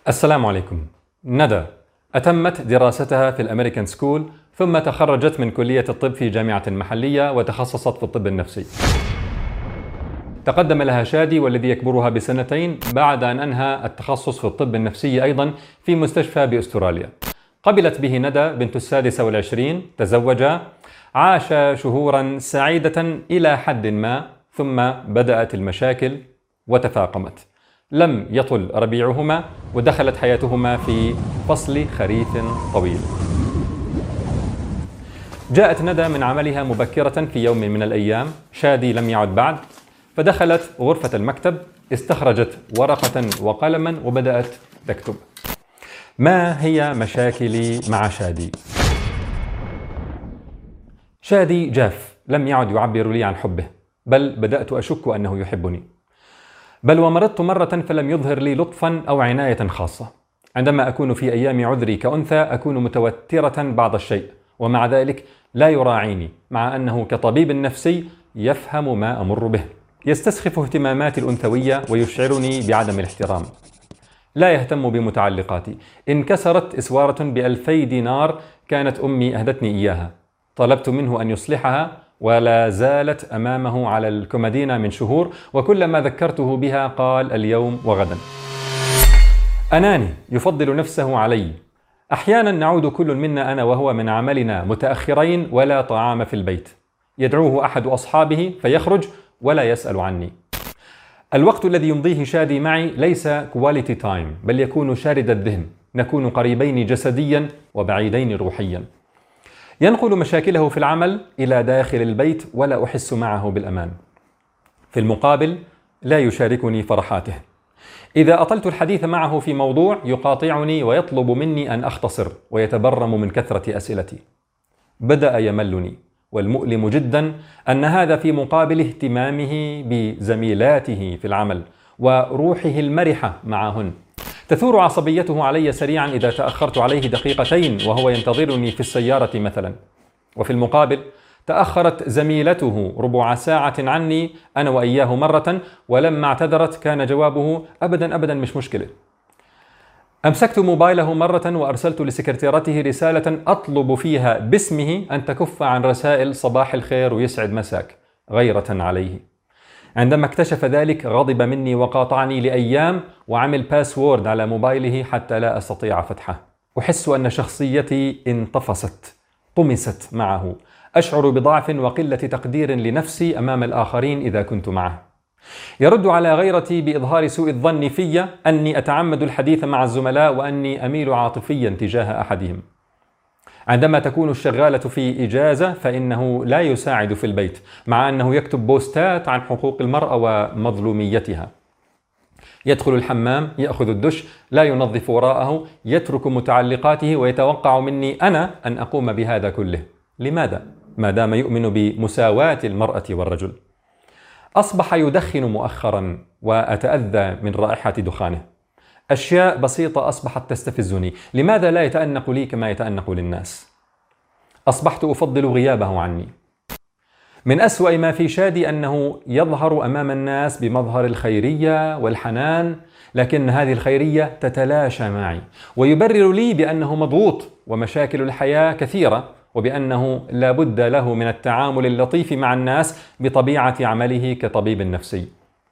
السلام عليكم. ندى أتمت دراستها في الأمريكان سكول، ثم تخرجت من كلية الطب في جامعة محلية وتخصصت في الطب النفسي. تقدم لها شادي والذي يكبرها بسنتين بعد أن أنهى التخصص في الطب النفسي أيضا في مستشفى بأستراليا. قبلت به ندى بنت 26، تزوجا، عاش شهورا سعيدة إلى حد ما، ثم بدأت المشاكل وتفاقمت. لم يطل ربيعهما ودخلت حياتهما في فصل خريف طويل. جاءت ندى من عملها مبكرة في يوم من الأيام، شادي لم يعد بعد، فدخلت غرفة المكتب، استخرجت ورقة وقلما وبدأت تكتب: ما هي مشاكلي مع شادي؟ شادي جاف، لم يعد يعبر لي عن حبه، بل بدأت أشك أنه يحبني. بل ومرضت مرة فلم يظهر لي لطفا أو عناية خاصة. عندما أكون في أيام عذري كأنثى أكون متوترة بعض الشيء، ومع ذلك لا يراعيني، مع أنه كطبيب نفسي يفهم ما أمر به. يستسخف اهتماماتي الأنثوية ويشعرني بعدم الاحترام. لا يهتم بمتعلقاتي. انكسرت إسوارة ب2000 دينار كانت أمي أهدتني إياها. طلبت منه أن يصلحها ولا زالت أمامه على الكومودينا من شهور، وكلما ذكرته بها قال اليوم وغدا. أناني، يفضل نفسه علي. أحيانا نعود كل منا أنا وهو من عملنا متأخرين ولا طعام في البيت، يدعوه أحد أصحابه فيخرج ولا يسأل عني. الوقت الذي يمضيه شادي معي ليس كواليتي تايم، بل يكون شارد الذهن. نكون قريبين جسديا وبعيدين روحيا. ينقل مشاكله في العمل إلى داخل البيت ولا أحس معه بالأمان. في المقابل لا يشاركني فرحاته. إذا أطلت الحديث معه في موضوع يقاطعني ويطلب مني أن أختصر، ويتبرم من كثرة أسئلتي. بدأ يملني، والمؤلم جدا أن هذا في مقابل اهتمامه بزميلاته في العمل وروحه المرحة معهن. تثور عصبيته علي سريعا إذا تأخرت عليه دقيقتين وهو ينتظرني في السيارة مثلا. وفي المقابل تأخرت زميلته ربع ساعة عني أنا وإياه مرة، ولما اعتذرت كان جوابه أبدا أبدا مش مشكلة. أمسكت موبايله مرة وأرسلت لسكرتيرته رسالة أطلب فيها باسمه أن تكف عن رسائل صباح الخير ويسعد مساك، غيرة عليه. عندما اكتشف ذلك غضب مني وقاطعني لأيام، وعمل باسورد على موبايله حتى لا أستطيع فتحه. أحس أن شخصيتي انطفست، طمست معه. أشعر بضعف وقلة تقدير لنفسي أمام الآخرين إذا كنت معه. يرد على غيرتي بإظهار سوء الظن في أني أتعمد الحديث مع الزملاء وأني أميل عاطفيا تجاه أحدهم. عندما تكون الشغالة في إجازة فإنه لا يساعد في البيت، مع أنه يكتب بوستات عن حقوق المرأة ومظلوميتها. يدخل الحمام، يأخذ الدش، لا ينظف وراءه، يترك متعلقاته ويتوقع مني أنا أن أقوم بهذا كله. لماذا؟ ما دام يؤمن بمساواة المرأة والرجل. أصبح يدخن مؤخرا وأتأذى من رائحة دخانه. أشياء بسيطة أصبحت تستفزني. لماذا لا يتأنق لي كما يتأنق للناس؟ أصبحت أفضل غيابه عني. من أسوأ ما في شادي أنه يظهر أمام الناس بمظهر الخيرية والحنان، لكن هذه الخيرية تتلاشى معي، ويبرر لي بأنه مضغوط ومشاكل الحياة كثيرة، وبأنه لا بد له من التعامل اللطيف مع الناس بطبيعة عمله كطبيب نفسي.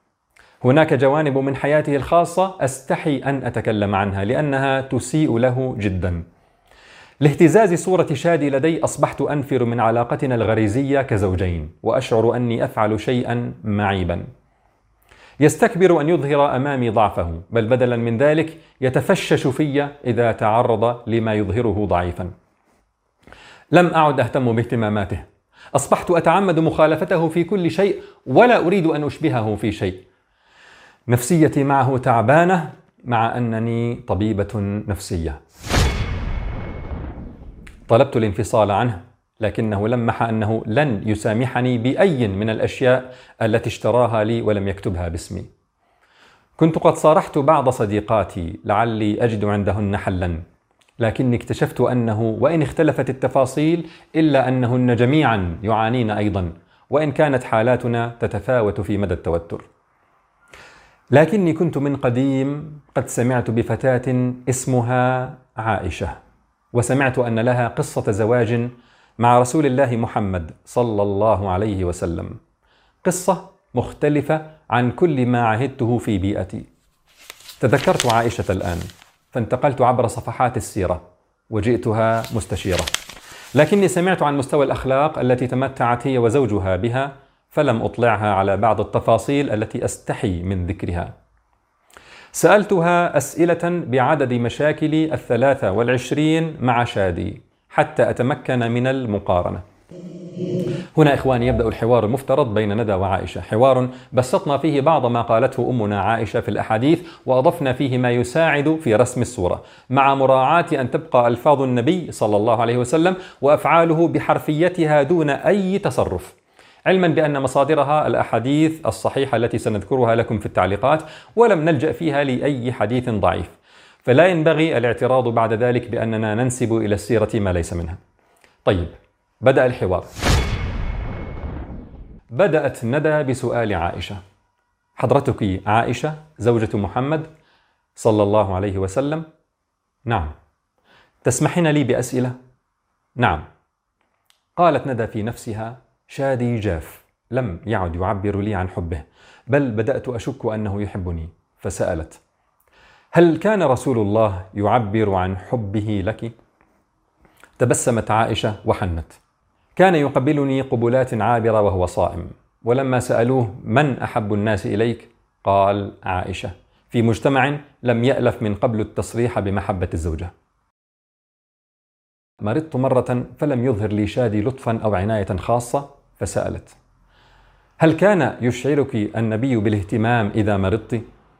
هناك جوانب من حياته الخاصة أستحي أن أتكلم عنها لأنها تسيء له جدا. لاهتزاز صورة شادي لدي أصبحت أنفر من علاقتنا الغريزية كزوجين، وأشعر أني أفعل شيئا معيبا. يستكبر أن يظهر أمامي ضعفه، بل بدلا من ذلك يتفشش في إذا تعرض لما يظهره ضعيفا. لم أعد أهتم باهتماماته. أصبحت أتعمد مخالفته في كل شيء ولا أريد أن أشبهه في شيء. نفسيتي معه تعبانة مع أنني طبيبة نفسية. طلبت الانفصال عنه، لكنه لمح أنه لن يسامحني بأي من الأشياء التي اشتراها لي ولم يكتبها باسمي. كنت قد صارحت بعض صديقاتي لعلي أجد عندهن حلا، لكني اكتشفت أنه وإن اختلفت التفاصيل إلا أنهن جميعا يعانين أيضا، وإن كانت حالاتنا تتفاوت في مدى التوتر. لكني كنت من قديم قد سمعت بفتاة اسمها عائشة، وسمعت أن لها قصة زواج مع رسول الله محمد صلى الله عليه وسلم، قصة مختلفة عن كل ما عهدته في بيئتي. تذكرت عائشة الآن، فانتقلت عبر صفحات السيرة وجئتها مستشيرة، لكني سمعت عن مستوى الأخلاق التي تمتعت هي وزوجها بها، فلم أطلعها على بعض التفاصيل التي أستحي من ذكرها. سألتها أسئلة بعدد مشاكل 23 مع شادي حتى أتمكن من المقارنة. هنا إخواني يبدأ الحوار المفترض بين ندى وعائشة، حوار بسطنا فيه بعض ما قالته أمنا عائشة في الأحاديث، وأضفنا فيه ما يساعد في رسم الصورة، مع مراعاة أن تبقى ألفاظ النبي صلى الله عليه وسلم وأفعاله بحرفيتها دون أي تصرف، علما بأن مصادرها الأحاديث الصحيحة التي سنذكرها لكم في التعليقات، ولم نلجأ فيها لأي حديث ضعيف، فلا ينبغي الاعتراض بعد ذلك بأننا ننسب إلى السيرة ما ليس منها. طيب، بدأ الحوار. بدأت ندى بسؤال عائشة: حضرتك عائشة زوجة محمد صلى الله عليه وسلم؟ نعم. تسمحين لي بأسئلة؟ نعم. قالت ندى في نفسها: شادي جاف، لم يعد يعبر لي عن حبه، بل بدأت أشك أنه يحبني. فسألت: هل كان رسول الله يعبر عن حبه لك؟ تبسمت عائشة وحنت: كان يقبلني قبلات عابرة وهو صائم. ولما سألوه: من أحب الناس إليك؟ قال: عائشة، في مجتمع لم يألف من قبل التصريح بمحبة الزوجة. مرضت مرة فلم يظهر لي شادي لطفا أو عناية خاصة، فسألت: هل كان يشعرك النبي بالاهتمام إذا مرضت؟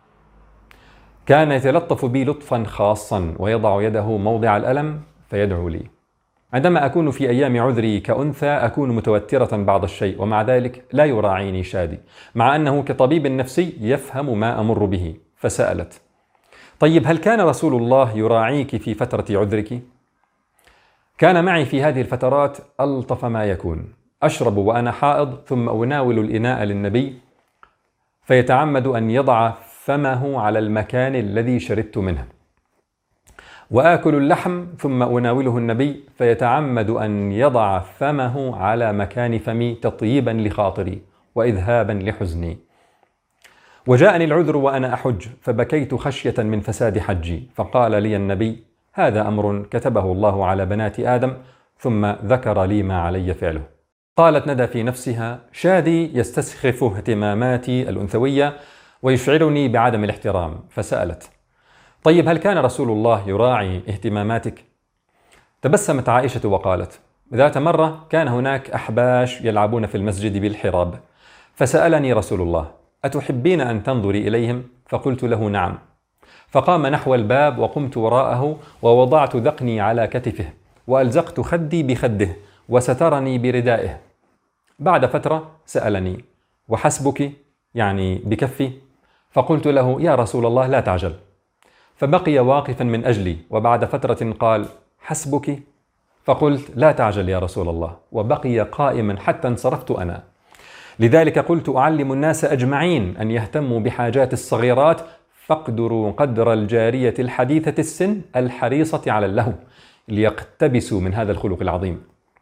كان يتلطف بي لطفا خاصا ويضع يده موضع الألم فيدعو لي. عندما أكون في أيام عذري كأنثى أكون متوترة بعض الشيء، ومع ذلك لا يراعيني شادي، مع أنه كطبيب نفسي يفهم ما أمر به. فسألت: طيب، هل كان رسول الله يراعيك في فترة عذرك؟ كان معي في هذه الفترات ألطف ما يكون، أشرب وأنا حائض ثم أناول الإناء للنبي فيتعمد أن يضع فمه على المكان الذي شربت منه، وآكل اللحم ثم أناوله النبي فيتعمد أن يضع فمه على مكان فمي تطيبا لخاطري وإذهابا لحزني. وجاءني العذر وأنا أحج فبكيت خشية من فساد حجي، فقال لي النبي: هذا أمر كتبه الله على بنات آدم، ثم ذكر لي ما علي فعله. قالت ندى في نفسها: شادي يستسخف اهتماماتي الأنثوية ويشعرني بعدم الاحترام. فسألت: طيب، هل كان رسول الله يراعي اهتماماتك؟ تبسمت عائشة وقالت: ذات مرة كان هناك أحباش يلعبون في المسجد بالحراب، فسألني رسول الله: أتحبين أن تنظري إليهم؟ فقلت له: نعم. فقام نحو الباب وقمت وراءه ووضعت ذقني على كتفه وألزقت خدي بخده وسترني بردائه. بعد فترة سألني: وحسبك؟ يعني بكفي؟ فقلت له: يا رسول الله لا تعجل. فبقي واقفا من أجلي، وبعد فترة قال: حسبك؟ فقلت: لا تعجل يا رسول الله، وبقي قائما حتى انصرفت أنا. لذلك قلت: أعلم الناس أجمعين أن يهتموا بحاجات الصغيرات، فاقدروا قدر الجارية الحديثة السن الحريصة على اللهو، ليقتبسوا من هذا الخلق العظيم.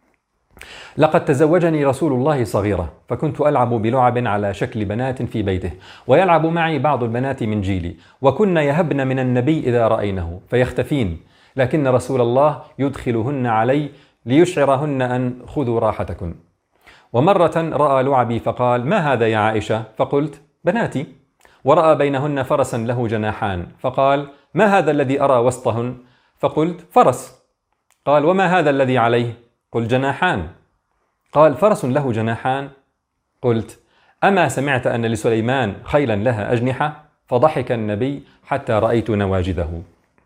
لقد تزوجني رسول الله صغيرة، فكنت ألعب بلعب على شكل بنات في بيته، ويلعب معي بعض البنات من جيلي، وكن يهبن من النبي إذا رأينه فيختفين، لكن رسول الله يدخلهن علي ليشعرهن أن خذوا راحتكن. ومرة رأى لعبي فقال: ما هذا يا عائشة؟ فقلت: بناتي. ورأى بينهن فرسا له جناحان، فقال: ما هذا الذي أرى وسطهن؟ فقلت: فرس. قال: وما هذا الذي عليه؟ قل: جناحان. قال: فرس له جناحان؟ قلت: أما سمعت أن لسليمان خيلا لها أجنحة؟ فضحك النبي حتى رأيت نواجذه.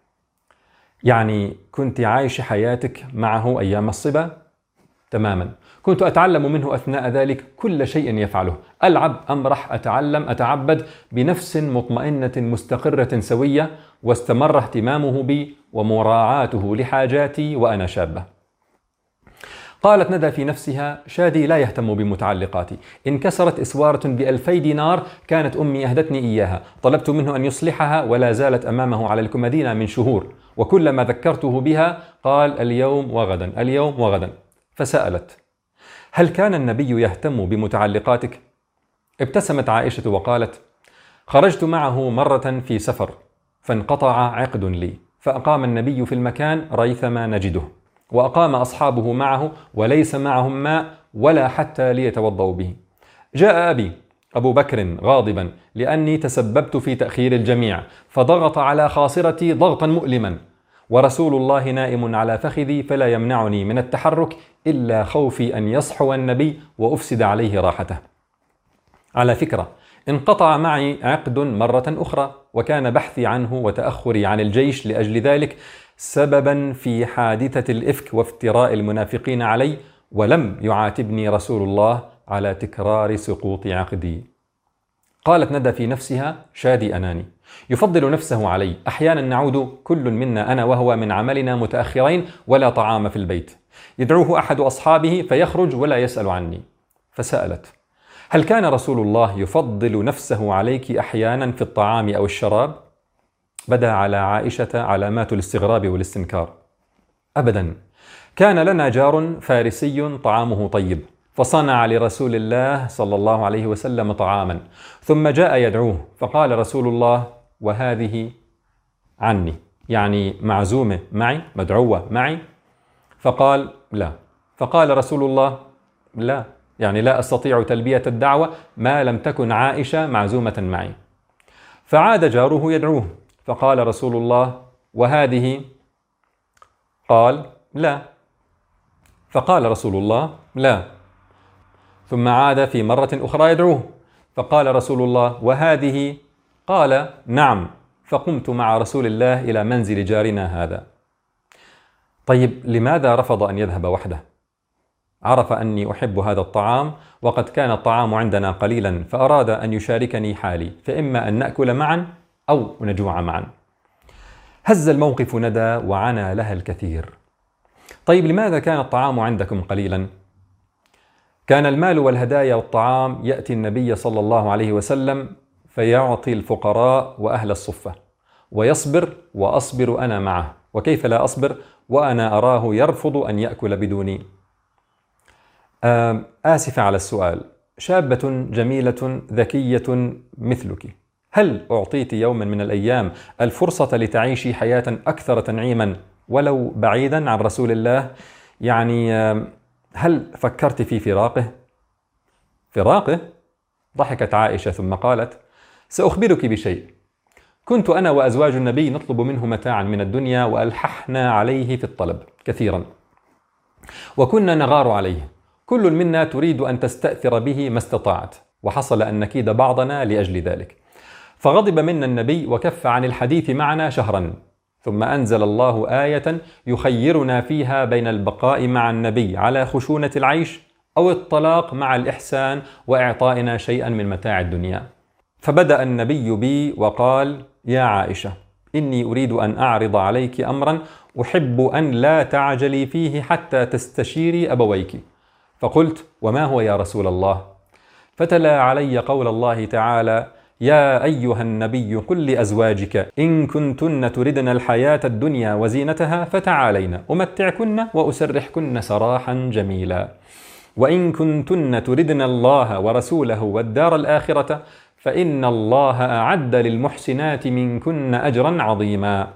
يعني كنت عايش حياتك معه أيام الصبا؟ تماما. كنت أتعلم منه أثناء ذلك كل شيء يفعله، ألعب، أمرح، أتعلم، أتعبد، بنفس مطمئنة مستقرة سوية، واستمر اهتمامه بي ومراعاته لحاجاتي وأنا شابة. قالت ندى في نفسها: شادي لا يهتم بمتعلقاتي، إن كسرت إسوارة ب2000 دينار كانت أمي أهدتني إياها، طلبت منه أن يصلحها ولا زالت أمامه على الكمدينة من شهور، وكلما ذكرته بها قال: اليوم وغدا، اليوم وغدا. فسألت: هل كان النبي يهتم بمتعلقاتك؟ ابتسمت عائشة وقالت: خرجت معه مرة في سفر فانقطع عقد لي، فأقام النبي في المكان ريثما نجده، وأقام أصحابه معه وليس معهم ماء ولا حتى ليتوضأوا به. جاء أبي أبو بكر غاضبا لأني تسببت في تأخير الجميع، فضغط على خاصرتي ضغطا مؤلما، ورسول الله نائم على فخذي فلا يمنعني من التحرك إلا خوفي أن يصحو النبي وأفسد عليه راحته. على فكرة، انقطع معي عقد مرة أخرى، وكان بحثي عنه وتأخري عن الجيش لأجل ذلك سببا في حادثة الإفك وافتراء المنافقين علي، ولم يعاتبني رسول الله على تكرار سقوط عقدي. قالت ندى في نفسها: شادي أناني، يفضل نفسه علي، أحيانا نعود كل منا أنا وهو من عملنا متأخرين ولا طعام في البيت، يدعوه أحد أصحابه فيخرج ولا يسأل عني. فسألت: هل كان رسول الله يفضل نفسه عليك أحيانا في الطعام أو الشراب؟ بدا على عائشة علامات الاستغراب والاستنكار. أبدا، كان لنا جار فارسي طعامه طيب، فصنع لرسول الله صلى الله عليه وسلم طعاما، ثم جاء يدعوه، فقال رسول الله: وهذه عني، يعني معزومة معي، مدعوة معي؟ فقال: لا. فقال رسول الله: لا، يعني لا أستطيع تلبية الدعوة ما لم تكن عائشة معزومة معي. فعاد جاره يدعوه، فقال رسول الله: وهذه؟ قال: لا. فقال رسول الله: لا. ثم عاد في مرة أخرى يدعوه، فقال رسول الله: وهذه؟ قال: نعم. فقمت مع رسول الله إلى منزل جارنا هذا. طيب، لماذا رفض أن يذهب وحده؟ عرف أني أحب هذا الطعام، وقد كان الطعام عندنا قليلا، فأراد أن يشاركني حالي، فإما أن نأكل معا أو نجوع معا. هز الموقف ندى وعنى لها الكثير. طيب، لماذا كان الطعام عندكم قليلا؟ كان المال والهدايا والطعام يأتي النبي صلى الله عليه وسلم فيعطي الفقراء وأهل الصفة، ويصبر وأصبر أنا معه، وكيف لا أصبر وأنا أراه يرفض أن يأكل بدوني. آسف على السؤال، شابة جميلة ذكية مثلك، هل أعطيت يوما من الأيام الفرصة لتعيشي حياة أكثر تنعيما ولو بعيدا عن رسول الله؟ يعني هل فكرت في فراقه؟ فراقه؟ ضحكت عائشة ثم قالت: سأخبرك بشيء، كنت أنا وأزواج النبي نطلب منه متاعا من الدنيا، وألححنا عليه في الطلب كثيرا، وكنا نغار عليه، كل منا تريد أن تستأثر به ما استطاعت، وحصل أن نكيد بعضنا لأجل ذلك، فغضب منا النبي وكف عن الحديث معنا شهرا، ثم أنزل الله آية يخيرنا فيها بين البقاء مع النبي على خشونة العيش أو الطلاق مع الإحسان وإعطائنا شيئا من متاع الدنيا. فبدأ النبي بي وقال: يا عائشة، إني أريد أن أعرض عليك أمرا أحب أن لا تعجلي فيه حتى تستشيري أبويك. فقلت: وما هو يا رسول الله؟ فتلا علي قول الله تعالى: يا أيها النبي قل لأزواجك إن كنتن تردن الحياة الدنيا وزينتها فتعالين أمتعكن وأسرحكن سراحا جميلا، وإن كنتن تردن الله ورسوله والدار الآخرة فإن الله أعد للمحسنات منكن أجرا عظيما.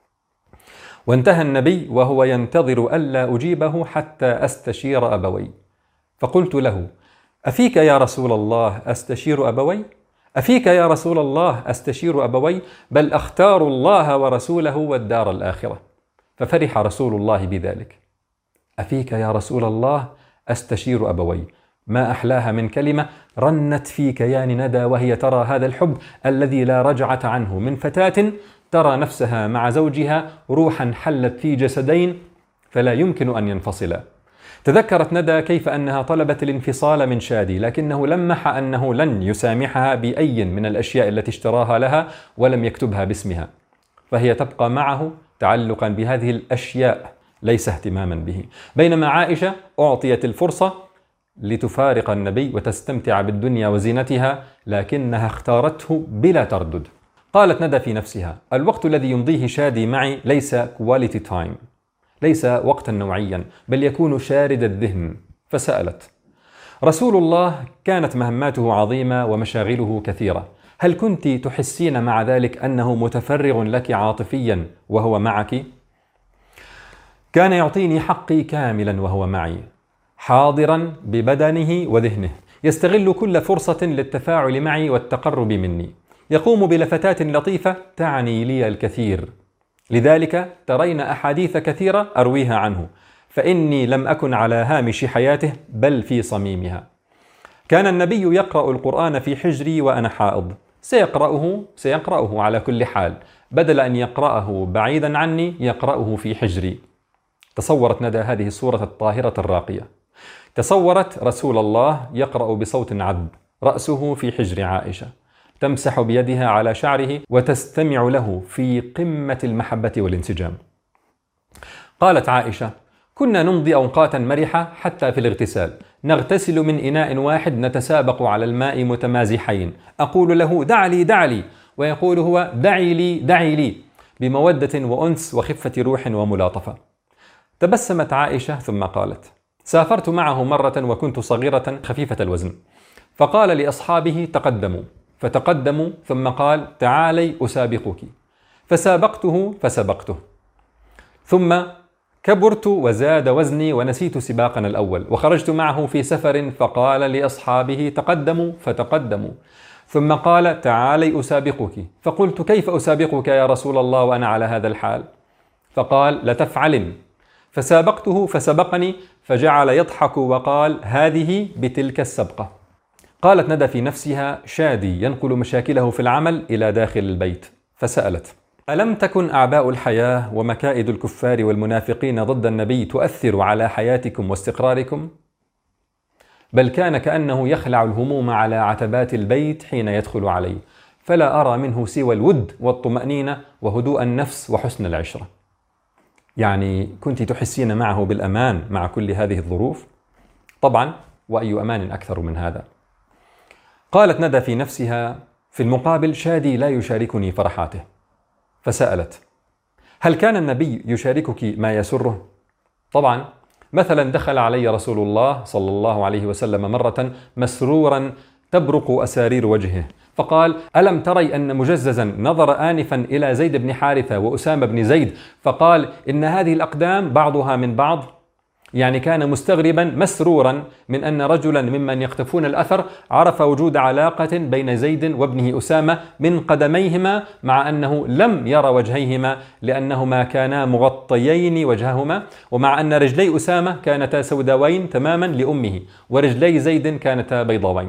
وانتهى النبي وهو ينتظر ألا أجيبه حتى أستشير أبوي، فقلت له: أفيك يا رسول الله أستشير أبوي؟ أفيك يا رسول الله أستشير أبوي؟ بل أختار الله ورسوله والدار الآخرة. ففرح رسول الله بذلك. أفيك يا رسول الله أستشير أبوي، ما أحلاها من كلمة رنت في كيان ندى وهي ترى هذا الحب الذي لا رجعة عنه، من فتاة ترى نفسها مع زوجها روحا حلت في جسدين فلا يمكن أن ينفصلا. تذكرت ندى كيف أنها طلبت الانفصال من شادي، لكنه لمح أنه لن يسامحها بأي من الأشياء التي اشتراها لها ولم يكتبها باسمها، فهي تبقى معه تعلقا بهذه الأشياء ليس اهتماما به، بينما عائشة أعطيت الفرصة لتفارق النبي وتستمتع بالدنيا وزينتها، لكنها اختارته بلا تردد. قالت ندى في نفسها: الوقت الذي يمضيه شادي معي ليس quality time، ليس وقتا نوعيا، بل يكون شارد الذهن. فسألت: رسول الله كانت مهماته عظيمة ومشاغله كثيرة، هل كنت تحسين مع ذلك أنه متفرغ لك عاطفيا وهو معك؟ كان يعطيني حقي كاملا وهو معي، حاضرا ببدنه وذهنه، يستغل كل فرصة للتفاعل معي والتقرب مني، يقوم بلفتات لطيفة تعني لي الكثير، لذلك ترين أحاديث كثيرة أرويها عنه، فإني لم أكن على هامش حياته بل في صميمها. كان النبي يقرأ القرآن في حجري وأنا حائض، سيقرأه على كل حال، بدل أن يقرأه بعيدا عني يقرأه في حجري. تصورت ندى هذه الصورة الطاهرة الراقية، تصورت رسول الله يقرأ بصوت عذب، رأسه في حجر عائشة، تمسح بيدها على شعره وتستمع له في قمة المحبة والانسجام. قالت عائشة: كنا نمضي أوقاتا مرحة حتى في الاغتسال، نغتسل من إناء واحد، نتسابق على الماء متمازحين، أقول له: دع لي دع لي، ويقول هو: دعي لي دعي لي، بمودة وأنس وخفة روح وملاطفة. تبسمت عائشة ثم قالت: سافرت معه مرة وكنت صغيرة خفيفة الوزن، فقال لأصحابه: تقدموا، فتقدموا، ثم قال: تعالي أسابقك، فسبقته، ثم كبرت وزاد وزني ونسيت سباقنا الأول، وخرجت معه في سفر فقال لأصحابه: تقدموا، فتقدموا، ثم قال: تعالي أسابقك، فقلت: كيف أسابقك يا رسول الله وأنا على هذا الحال؟ فقال: لتفعلن، فسابقته فسبقني، فجعل يضحك وقال: هذه بتلك السبقة. قالت ندى في نفسها: شادي ينقل مشاكله في العمل إلى داخل البيت. فسألت: ألم تكن أعباء الحياة ومكائد الكفار والمنافقين ضد النبي تؤثر على حياتكم واستقراركم؟ بل كان كأنه يخلع الهموم على عتبات البيت حين يدخل عليه، فلا أرى منه سوى الود والطمأنينة وهدوء النفس وحسن العشرة. يعني كنت تحسين معه بالأمان مع كل هذه الظروف؟ طبعا، وأي أمان أكثر من هذا؟ قالت ندى في نفسها: في المقابل شادي لا يشاركني فرحاته. فسألت: هل كان النبي يشاركك ما يسره؟ طبعا، مثلا دخل علي رسول الله صلى الله عليه وسلم مرة مسرورا تبرق أسارير وجهه، فقال: ألم تري أن مجززا نظر آنفا إلى زيد بن حارثة وأسامة بن زيد فقال: إن هذه الأقدام بعضها من بعض؟ يعني كان مستغربا مسرورا من أن رجلا ممن يقتفون الأثر عرف وجود علاقة بين زيد وابنه أسامة من قدميهما، مع أنه لم يرى وجهيهما لأنهما كانا مغطيين وجههما، ومع أن رجلي أسامة كانتا سوداوين تماما لأمه، ورجلي زيد كانتا بيضاوين.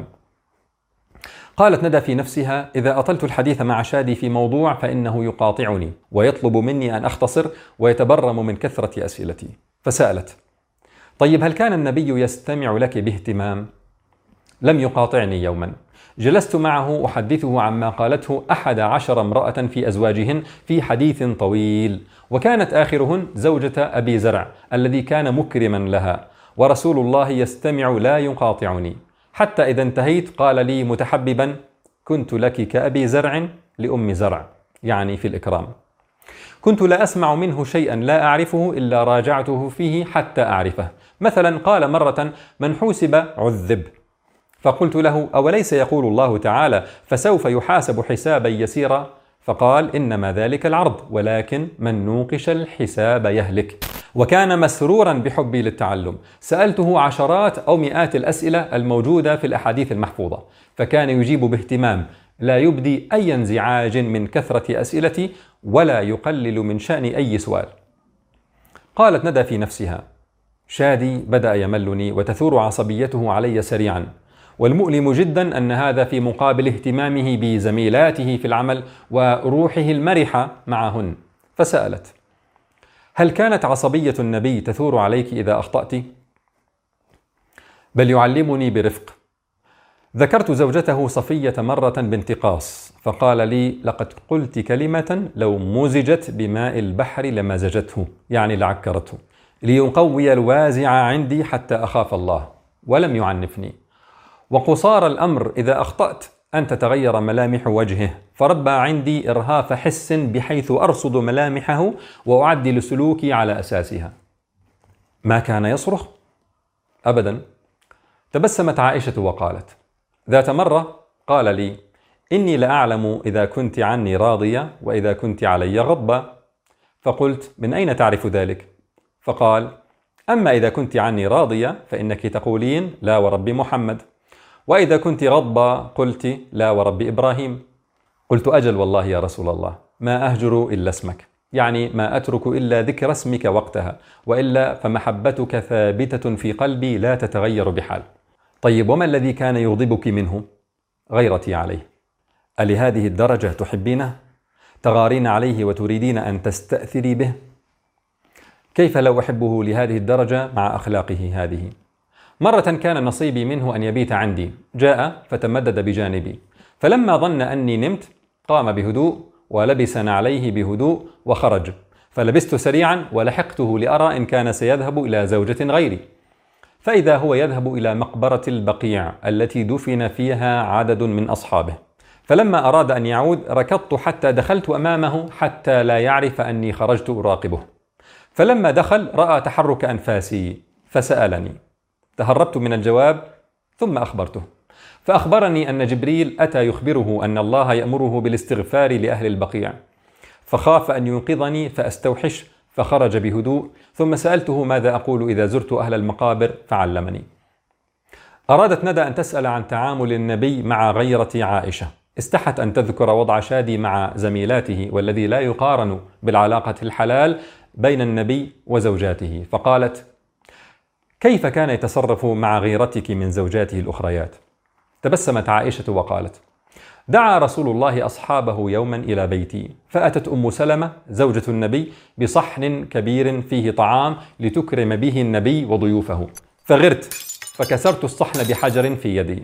قالت ندى في نفسها: إذا أطلت الحديث مع شادي في موضوع فإنه يقاطعني ويطلب مني أن أختصر ويتبرم من كثرة أسئلتي. فسألت: طيب، هل كان النبي يستمع لك باهتمام؟ لم يقاطعني يوما، جلست معه أحدثه عما قالته 11 امرأة في أزواجهن في حديث طويل، وكانت آخرهن زوجة أبي زرع الذي كان مكرما لها، ورسول الله يستمع لا يقاطعني، حتى إذا انتهيت قال لي متحببا: كنت لك كأبي زرع لأم زرع، يعني في الإكرام. كنت لا أسمع منه شيئا لا أعرفه إلا راجعته فيه حتى أعرفه. مثلا قال مرة: من حوسب عذب، فقلت له: أوليس يقول الله تعالى: فسوف يحاسب حسابا يسيرا؟ فقال: إنما ذلك العرض، ولكن من نوقش الحساب يهلك. وكان مسرورا بحبي للتعلم، سألته عشرات أو مئات الأسئلة الموجودة في الأحاديث المحفوظة، فكان يجيب باهتمام، لا يبدي أي انزعاج من كثرة أسئلتي ولا يقلل من شأن أي سؤال. قالت ندى في نفسها: شادي بدأ يملني وتثور عصبيته علي سريعا، والمؤلم جدا أن هذا في مقابل اهتمامه بزميلاته في العمل وروحه المرحة معهن. فسألت: هل كانت عصبية النبي تثور عليك إذا أخطأت؟ بل يعلمني برفق. ذكرت زوجته صفية مرة بانتقاص، فقال لي: لقد قلت كلمة لو مزجت بماء البحر لمزجته، يعني لعكرته، ليقوي الوازع عندي حتى أخاف الله ولم يعنفني. وقصار الأمر إذا أخطأت أن تتغير ملامح وجهه، فربى عندي إرهاف حس بحيث أرصد ملامحه وأعدل سلوكي على أساسها. ما كان يصرخ؟ أبدا. تبسمت عائشة وقالت: ذات مرة قال لي: إني لأعلم إذا كنت عني راضية وإذا كنت علي غضبة. فقلت: من أين تعرف ذلك؟ فقال: أما إذا كنت عني راضية فإنك تقولين لا ورب محمد، وإذا كنت غضبة قلت لا ورب إبراهيم. قلت: أجل والله يا رسول الله، ما أهجر إلا اسمك، يعني ما أترك إلا ذكر اسمك وقتها، وإلا فمحبتك ثابتة في قلبي لا تتغير بحال. طيب، وما الذي كان يغضبك منه؟ غيرتي عليه. ألهذه الدرجة تحبينه؟ تغارين عليه وتريدين أن تستأثري به؟ كيف لو أحبه لهذه الدرجة مع أخلاقه هذه؟ مرة كان نصيبي منه أن يبيت عندي، جاء فتمدد بجانبي، فلما ظن أني نمت قام بهدوء ولبس نعليه بهدوء وخرج، فلبست سريعا ولحقته لأرى إن كان سيذهب إلى زوجة غيري، فإذا هو يذهب إلى مقبرة البقيع التي دفن فيها عدد من أصحابه. فلما أراد أن يعود ركضت حتى دخلت أمامه حتى لا يعرف أني خرجت أراقبه. فلما دخل رأى تحرك أنفاسي فسألني، تهربت من الجواب ثم أخبرته، فأخبرني أن جبريل أتى يخبره أن الله يأمره بالاستغفار لأهل البقيع، فخاف أن ينقذني فأستوحش، فخرج بهدوء، ثم سألته ماذا أقول إذا زرت أهل المقابر فعلمني. أرادت ندى أن تسأل عن تعامل النبي مع غيرة عائشة، استحت أن تذكر وضع شادي مع زميلاته والذي لا يقارن بالعلاقة الحلال بين النبي وزوجاته، فقالت: كيف كان يتصرف مع غيرتك من زوجاته الأخريات؟ تبسمت عائشة وقالت: دعا رسول الله أصحابه يوما إلى بيتي، فأتت أم سلمة زوجة النبي بصحن كبير فيه طعام لتكرم به النبي وضيوفه، فغرت فكسرت الصحن بحجر في يدي.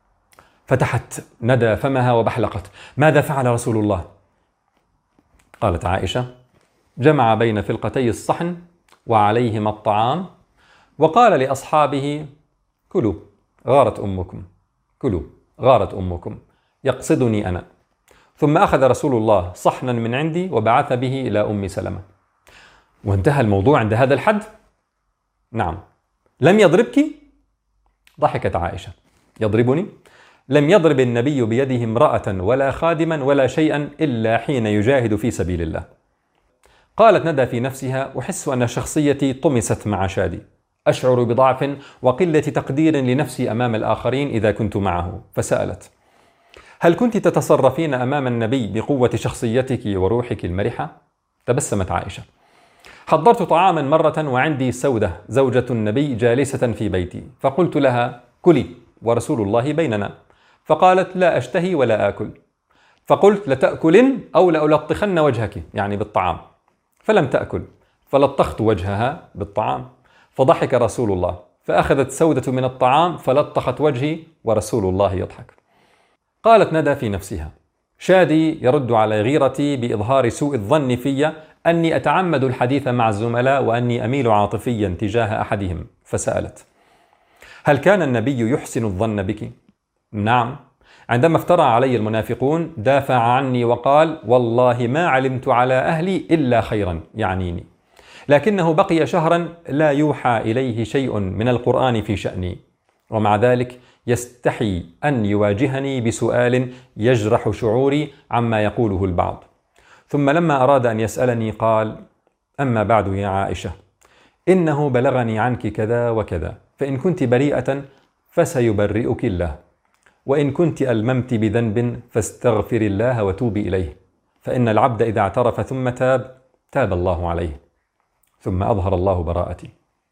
فتحت ندى فمها وبحلقت: ماذا فعل رسول الله؟ قالت عائشة: جمع بين فلقتي الصحن وعليهما الطعام وقال لأصحابه: كلوا غارت أمكم، كلوا غارت أمكم، يقصدني أنا. ثم أخذ رسول الله صحنا من عندي وبعث به إلى أم سلمة. وانتهى الموضوع عند هذا الحد؟ نعم. لم يضربك؟ ضحكت عائشة: يضربني؟ لم يضرب النبي بيده امرأة ولا خادما ولا شيئا إلا حين يجاهد في سبيل الله. قالت ندى في نفسها: أحس أن شخصيتي طمست مع شادي، أشعر بضعف وقلة تقدير لنفسي أمام الآخرين إذا كنت معه. فسألت: هل كنت تتصرفين أمام النبي بقوة شخصيتك وروحك المرحة؟ تبسمت عائشة: حضرت طعاما مرة وعندي سودة زوجة النبي جالسة في بيتي، فقلت لها: كلي ورسول الله بيننا، فقالت: لا أشتهي ولا آكل. فقلت: لتأكلن أو لألطخن وجهك، يعني بالطعام، فلم تأكل، فلطخت وجهها بالطعام، فضحك رسول الله، فأخذت سودة من الطعام فلطخت وجهي ورسول الله يضحك. قالت ندى في نفسها: شادي يرد على غيرتي بإظهار سوء الظن في أني أتعمد الحديث مع الزملاء وأني أميل عاطفيا تجاه أحدهم. فسألت: هل كان النبي يحسن الظن بك؟ نعم، عندما افترى علي المنافقون دافع عني وقال: والله ما علمت على أهلي إلا خيرا، يعنيني، لكنه بقي شهرا لا يوحى إليه شيء من القرآن في شأني، ومع ذلك يستحي أن يواجهني بسؤال يجرح شعوري عما يقوله البعض. ثم لما أراد أن يسألني قال: أما بعد يا عائشة، إنه بلغني عنك كذا وكذا، فإن كنت بريئة فسيبرئك الله، وإن كنت ألممت بذنب فاستغفر الله وتوبي إليه، فإن العبد إذا اعترف ثم تاب تاب الله عليه. ثم أظهر الله براءتي.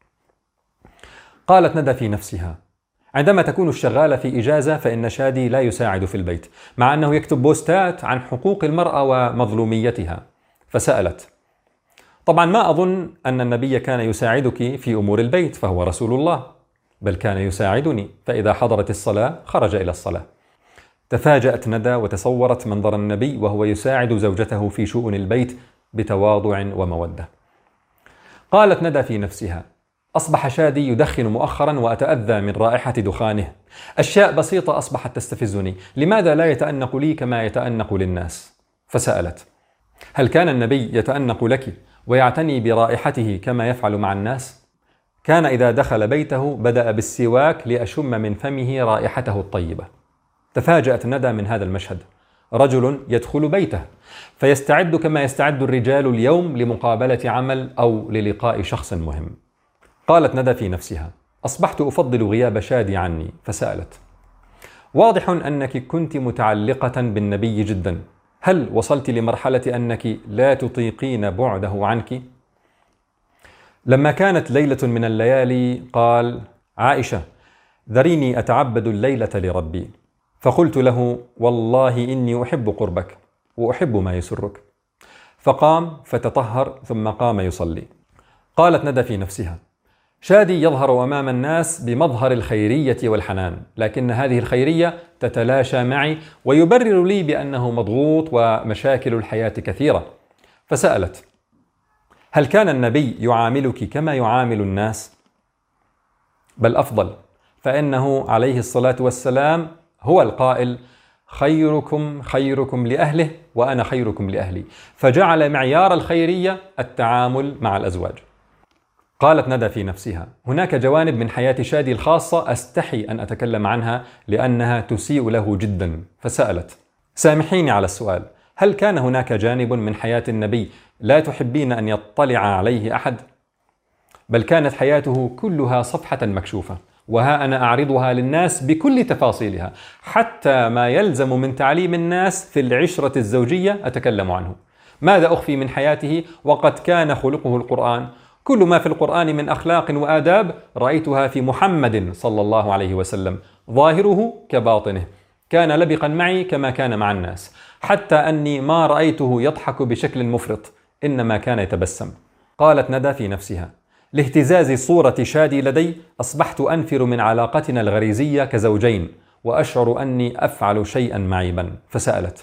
قالت ندى في نفسها: عندما تكون الشغالة في إجازة فإن شادي لا يساعد في البيت، مع أنه يكتب بوستات عن حقوق المرأة ومظلوميتها. فسألت: طبعا ما أظن أن النبي كان يساعدك في أمور البيت، فهو رسول الله، بل كان يساعدني، فإذا حضرت الصلاة خرج إلى الصلاة. تفاجأت ندى وتصورت منظر النبي وهو يساعد زوجته في شؤون البيت بتواضع ومودة. قالت ندى في نفسها: أصبح شادي يدخن مؤخرا وأتأذى من رائحة دخانه. أشياء بسيطة أصبحت تستفزني، لماذا لا يتأنق لي كما يتأنق للناس؟ فسألت: هل كان النبي يتأنق لك ويعتني برائحته كما يفعل مع الناس؟ كان إذا دخل بيته بدأ بالسواك لأشم من فمه رائحته الطيبة. تفاجأت ندى من هذا المشهد، رجل يدخل بيته فيستعد كما يستعد الرجال اليوم لمقابلة عمل أو للقاء شخص مهم. قالت ندى في نفسها: أصبحت أفضل غياب شادي عني. فسألت: واضح أنك كنت متعلقة بالنبي جدا، هل وصلت لمرحلة أنك لا تطيقين بعده عنك؟ لما كانت ليلة من الليالي قال: عائشة، ذريني أتعبد الليلة لربي. فقلت له: والله إني أحب قربك وأحب ما يسرك. فقام فتطهر ثم قام يصلي. قالت ندى في نفسها: شادي يظهر أمام الناس بمظهر الخيرية والحنان، لكن هذه الخيرية تتلاشى معي ويبرر لي بأنه مضغوط ومشاكل الحياة كثيرة. فسألت: هل كان النبي يعاملك كما يعامل الناس؟ بل أفضل، فإنه عليه الصلاة والسلام هو القائل: خيركم خيركم لأهله وأنا خيركم لأهلي، فجعل معيار الخيرية التعامل مع الأزواج. قالت ندى في نفسها: هناك جوانب من حياة شادي الخاصة أستحي أن أتكلم عنها لأنها تسيء له جدا. فسألت: سامحيني على السؤال، هل كان هناك جانب من حياة النبي لا تحبين أن يطلع عليه أحد؟ بل كانت حياته كلها صفحة مكشوفة، وها أنا أعرضها للناس بكل تفاصيلها، حتى ما يلزم من تعليم الناس في العشرة الزوجية أتكلم عنه. ماذا أخفي من حياته وقد كان خلقه القرآن؟ كل ما في القرآن من أخلاق وآداب رأيتها في محمد صلى الله عليه وسلم، ظاهره كباطنه. كان لبقا معي كما كان مع الناس، حتى أني ما رأيته يضحك بشكل مفرط، إنما كان يتبسم. قالت ندى في نفسها: لاهتزاز صورة شادي لدي أصبحت أنفر من علاقتنا الغريزية كزوجين، وأشعر أني أفعل شيئا معيبا. فسألت: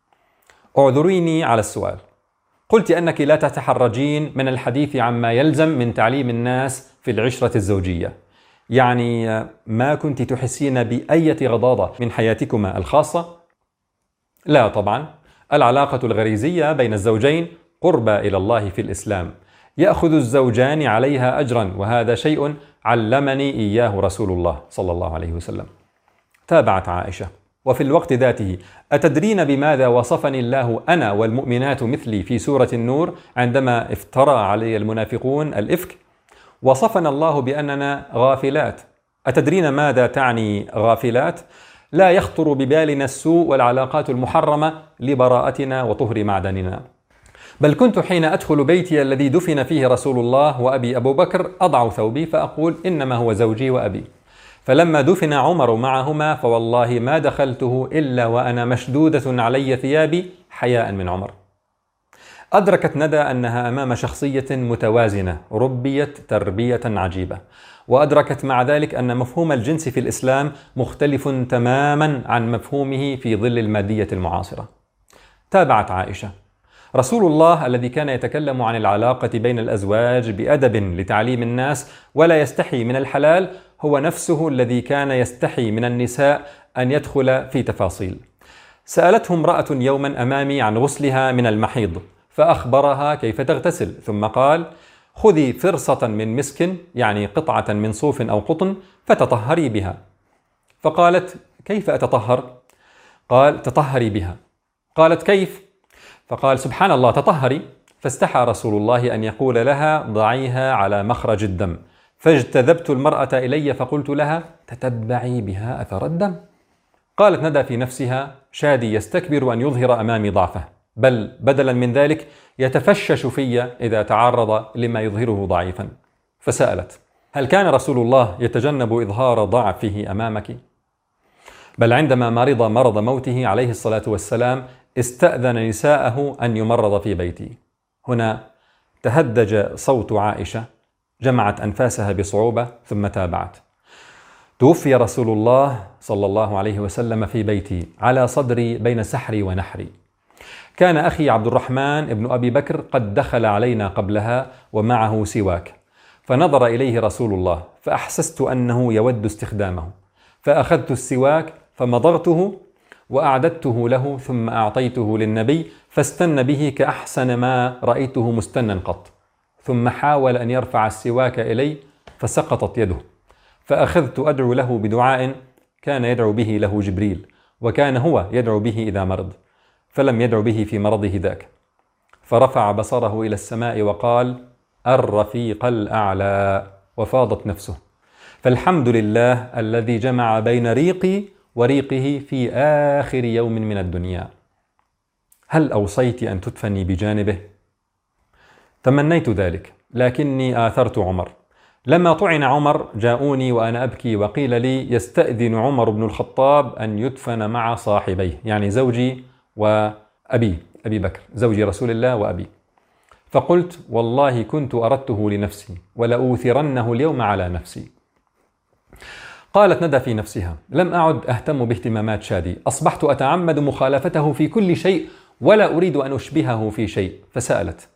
اعذريني على السؤال، قلت أنك لا تتحرجين من الحديث عما يلزم من تعليم الناس في العشرة الزوجية، يعني ما كنت تحسين بأية غضاضة من حياتكما الخاصة؟ لا طبعا، العلاقة الغريزية بين الزوجين قربى إلى الله في الإسلام، يأخذ الزوجان عليها أجرا، وهذا شيء علمني إياه رسول الله صلى الله عليه وسلم. تابعت عائشة: وفي الوقت ذاته أتدرين بماذا وصفني الله أنا والمؤمنات مثلي في سورة النور عندما افترى علي المنافقون الإفك؟ وصفنا الله بأننا غافلات. أتدرين ماذا تعني غافلات؟ لا يخطر ببالنا السوء والعلاقات المحرمة لبراءتنا وطهر معدننا. بل كنت حين أدخل بيتي الذي دفن فيه رسول الله وأبي أبو بكر أضع ثوبي فأقول: إنما هو زوجي وأبي. فلما دفن عمر معهما فوالله ما دخلته إلا وأنا مشدودة علي ثيابي حياء من عمر. أدركت ندى أنها أمام شخصية متوازنة ربيت تربية عجيبة، وأدركت مع ذلك أن مفهوم الجنس في الإسلام مختلف تماما عن مفهومه في ظل المادية المعاصرة. تابعت عائشة: رسول الله الذي كان يتكلم عن العلاقة بين الأزواج بأدب لتعليم الناس ولا يستحي من الحلال هو نفسه الذي كان يستحي من النساء أن يدخل في تفاصيل. سألته امرأة يوما أمامي عن غسلها من المحيض، فأخبرها كيف تغتسل، ثم قال: خذي فرصة من مسك، يعني قطعة من صوف أو قطن، فتطهري بها. فقالت: كيف أتطهر؟ قال: تطهري بها. قالت: كيف؟ فقال: سبحان الله، تطهري. فاستحى رسول الله أن يقول لها: ضعيها على مخرج الدم. فاجتذبت المرأة إلي فقلت لها: تتبعي بها أثر الدم. قالت ندى في نفسها: شادي يستكبر أن يظهر أمامي ضعفه، بل بدلا من ذلك يتفشش في إذا تعرض لما يظهره ضعيفا. فسألت: هل كان رسول الله يتجنب إظهار ضعفه أمامك؟ بل عندما مرض مرض موته عليه الصلاة والسلام استأذن نساءه أن يمرض في بيتي. هنا تهدج صوت عائشة، جمعت أنفاسها بصعوبة ثم تابعت: توفي رسول الله صلى الله عليه وسلم في بيتي على صدري بين سحري ونحري. كان أخي عبد الرحمن ابن أبي بكر قد دخل علينا قبلها ومعه سواك، فنظر إليه رسول الله فأحسست أنه يود استخدامه، فأخذت السواك فمضغته وأعددته له ثم أعطيته للنبي فاستن به كأحسن ما رأيته مستنا قط، ثم حاول أن يرفع السواك إلي فسقطت يده، فأخذت أدعو له بدعاء كان يدعو به له جبريل، وكان هو يدعو به إذا مرض، فلم يدعو به في مرضه ذاك، فرفع بصره إلى السماء وقال: الرفيق الأعلى، وفاضت نفسه. فالحمد لله الذي جمع بين ريقي وريقه في آخر يوم من الدنيا. هل أوصيت أن تدفني بجانبه؟ تمنيت ذلك، لكني آثرت عمر. لما طعن عمر جاءوني وأنا أبكي وقيل لي: يستأذن عمر بن الخطاب أن يدفن مع صاحبيه، يعني زوجي وأبي، أبي بكر زوج رسول الله وأبي. فقلت: والله كنت أردته لنفسي ولأوثرنه اليوم على نفسي. قالت ندى في نفسها: لم أعد أهتم باهتمامات شادي، أصبحت أتعمد مخالفته في كل شيء ولا أريد أن أشبهه في شيء. فسألت: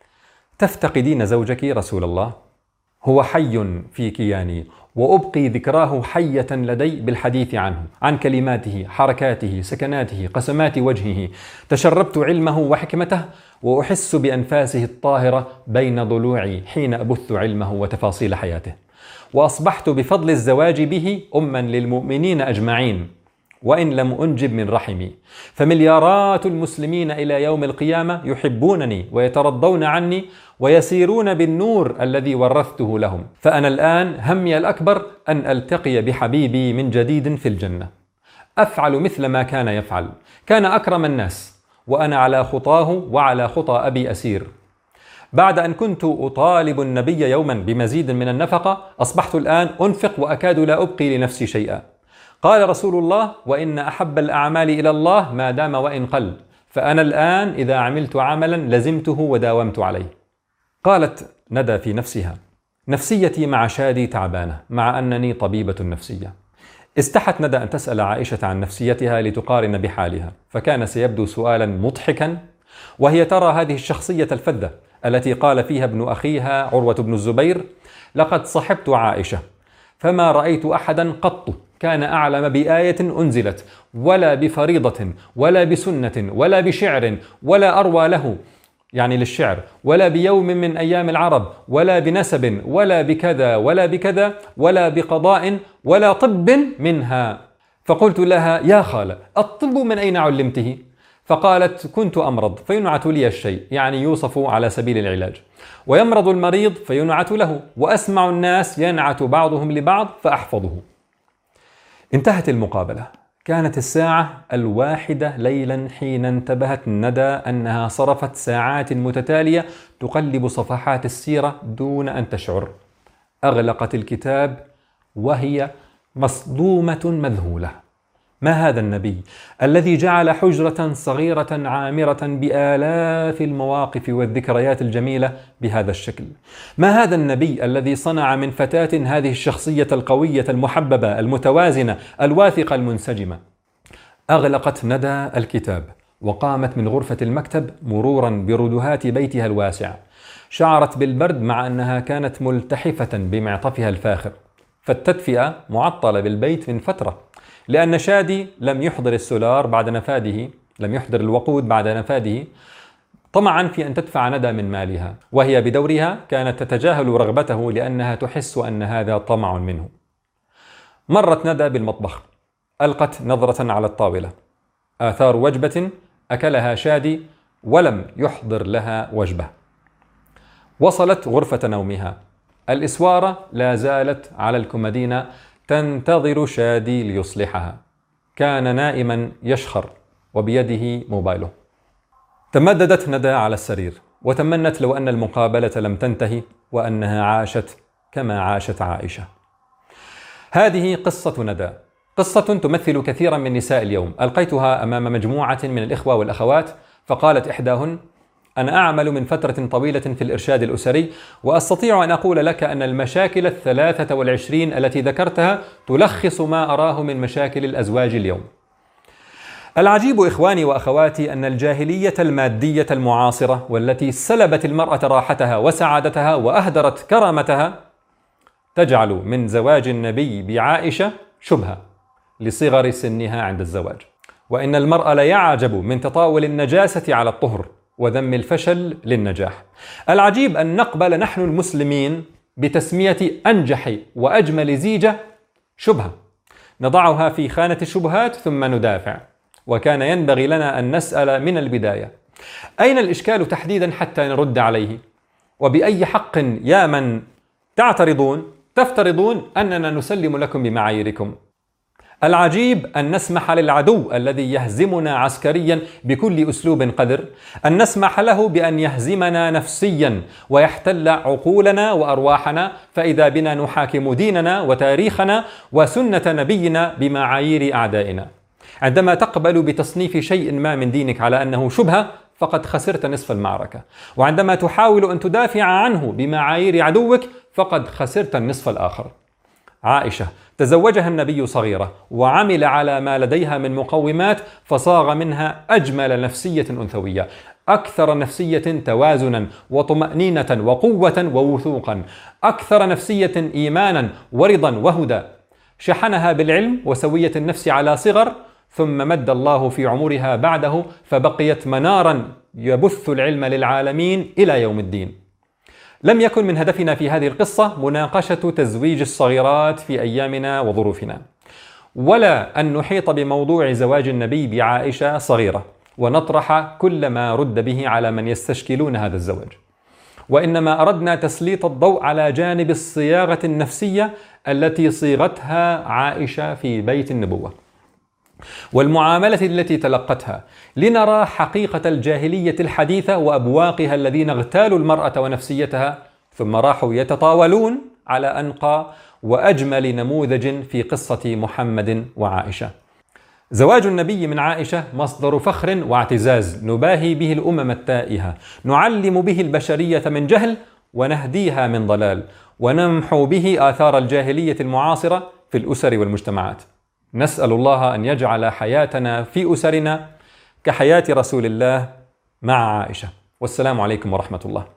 تفتقدين زوجك رسول الله؟ هو حي في كياني، وأبقي ذكراه حية لدي بالحديث عنه، عن كلماته، حركاته، سكناته، قسمات وجهه. تشربت علمه وحكمته، وأحس بأنفاسه الطاهرة بين ضلوعي حين أبث علمه وتفاصيل حياته. وأصبحت بفضل الزواج به أما للمؤمنين أجمعين، وإن لم أنجب من رحمي، فمليارات المسلمين إلى يوم القيامة يحبونني ويترضون عني ويسيرون بالنور الذي ورثته لهم. فأنا الآن همي الأكبر أن ألتقي بحبيبي من جديد في الجنة، أفعل مثل ما كان يفعل، كان أكرم الناس، وأنا على خطاه وعلى خطى أبي أسير. بعد أن كنت أطالب النبي يوما بمزيد من النفقة، أصبحت الآن أنفق وأكاد لا أبقي لنفسي شيئا. قال رسول الله: وإن أحب الأعمال إلى الله ما دام وإن قل، فأنا الآن إذا عملت عملا لزمته وداومت عليه. قالت ندى في نفسها: نفسيتي مع شادي تعبانة، مع أنني طبيبة نفسية. استحت ندى أن تسأل عائشة عن نفسيتها لتقارن بحالها، فكان سيبدو سؤالا مضحكا، وهي ترى هذه الشخصية الفذة التي قال فيها ابن أخيها عروة بن الزبير: لقد صحبت عائشة فما رأيت أحدا قط كان أعلم بآية أنزلت ولا بفريضة ولا بسنة ولا بشعر ولا أروى له، يعني للشعر، ولا بيوم من أيام العرب، ولا بنسب، ولا بكذا ولا بكذا، ولا بقضاء، ولا طب منها. فقلت لها: يا خالة، الطب من أين علمته؟ فقالت: كنت أمرض فينعت لي الشيء، يعني يوصف على سبيل العلاج، ويمرض المريض فينعت له، وأسمع الناس ينعت بعضهم لبعض فأحفظه. انتهت المقابلة. كانت الساعة 1 ليلا حين انتبهت ندى أنها صرفت ساعات متتالية تقلب صفحات السيرة دون أن تشعر. أغلقت الكتاب وهي مصدومة مذهولة. ما هذا النبي الذي جعل حجرة صغيرة عامرة بآلاف المواقف والذكريات الجميلة بهذا الشكل؟ ما هذا النبي الذي صنع من فتاة هذه الشخصية القوية المحببة المتوازنة الواثقة المنسجمة؟ أغلقت ندى الكتاب وقامت من غرفة المكتب مرورا بردهات بيتها الواسع. شعرت بالبرد مع أنها كانت ملتحفة بمعطفها الفاخر، فالتدفئة معطلة بالبيت من فترة، لأن شادي لم يحضر السولار بعد نفاده، لم يحضر الوقود بعد نفاده، طمعا في أن تدفع ندى من مالها، وهي بدورها كانت تتجاهل رغبته لأنها تحس أن هذا طمع منه. مرت ندى بالمطبخ، ألقت نظرة على الطاولة، آثار وجبة أكلها شادي ولم يحضر لها وجبة. وصلت غرفة نومها، الإسوارة لا زالت على الكومودينة تنتظر شادي ليصلحها. كان نائما يشخر وبيده موبايله. تمددت ندى على السرير وتمنت لو أن المقابلة لم تنتهي وأنها عاشت كما عاشت عائشة. هذه قصة ندى، قصة تمثل كثيرا من نساء اليوم. ألقيتها أمام مجموعة من الإخوة والأخوات، فقالت إحداهن: أنا أعمل من فترة طويلة في الإرشاد الأسري، وأستطيع أن أقول لك أن المشاكل 23 التي ذكرتها تلخص ما أراه من مشاكل الأزواج اليوم. العجيب إخواني وأخواتي أن الجاهلية المادية المعاصرة والتي سلبت المرأة راحتها وسعادتها وأهدرت كرامتها تجعل من زواج النبي بعائشة شبهة لصغر سنها عند الزواج، وإن المرأة ليعجب من تطاول النجاسة على الطهر وذم الفشل للنجاح. العجيب أن نقبل نحن المسلمين بتسمية أنجح وأجمل زيجة شبهة، نضعها في خانة الشبهات ثم ندافع. وكان ينبغي لنا أن نسأل من البداية: أين الإشكال تحديدا حتى نرد عليه؟ وبأي حق يا من تفترضون أننا نسلم لكم بمعاييركم؟ العجيب أن نسمح للعدو الذي يهزمنا عسكريا بكل أسلوب قذر، أن نسمح له بأن يهزمنا نفسيا ويحتل عقولنا وأرواحنا، فإذا بنا نحاكم ديننا وتاريخنا وسنة نبينا بمعايير أعدائنا. عندما تقبل بتصنيف شيء ما من دينك على أنه شبهة فقد خسرت نصف المعركة، وعندما تحاول أن تدافع عنه بمعايير عدوك فقد خسرت النصف الآخر. عائشة تزوجها النبي صغيرة وعمل على ما لديها من مقومات فصاغ منها أجمل نفسية أنثوية، أكثر نفسية توازنا وطمأنينة وقوة ووثوقا، أكثر نفسية إيمانا ورضا وهدى. شحنها بالعلم وسوية النفس على صغر، ثم مد الله في عمرها بعده فبقيت منارا يبث العلم للعالمين إلى يوم الدين. لم يكن من هدفنا في هذه القصة مناقشة تزويج الصغيرات في أيامنا وظروفنا، ولا أن نحيط بموضوع زواج النبي بعائشة صغيرة ونطرح كل ما رد به على من يستشكلون هذا الزواج، وإنما أردنا تسليط الضوء على جانب الصياغة النفسية التي صيغتها عائشة في بيت النبوة والمعاملة التي تلقتها، لنرى حقيقة الجاهلية الحديثة وأبواقها الذين اغتالوا المرأة ونفسيتها ثم راحوا يتطاولون على أنقى وأجمل نموذج في قصة محمد وعائشة. زواج النبي من عائشة مصدر فخر واعتزاز نباهي به الأمم التائهة، نعلم به البشرية من جهل ونهديها من ضلال، ونمحو به آثار الجاهلية المعاصرة في الأسر والمجتمعات. نسأل الله أن يجعل حياتنا في أسرنا كحياة رسول الله مع عائشة. والسلام عليكم ورحمة الله.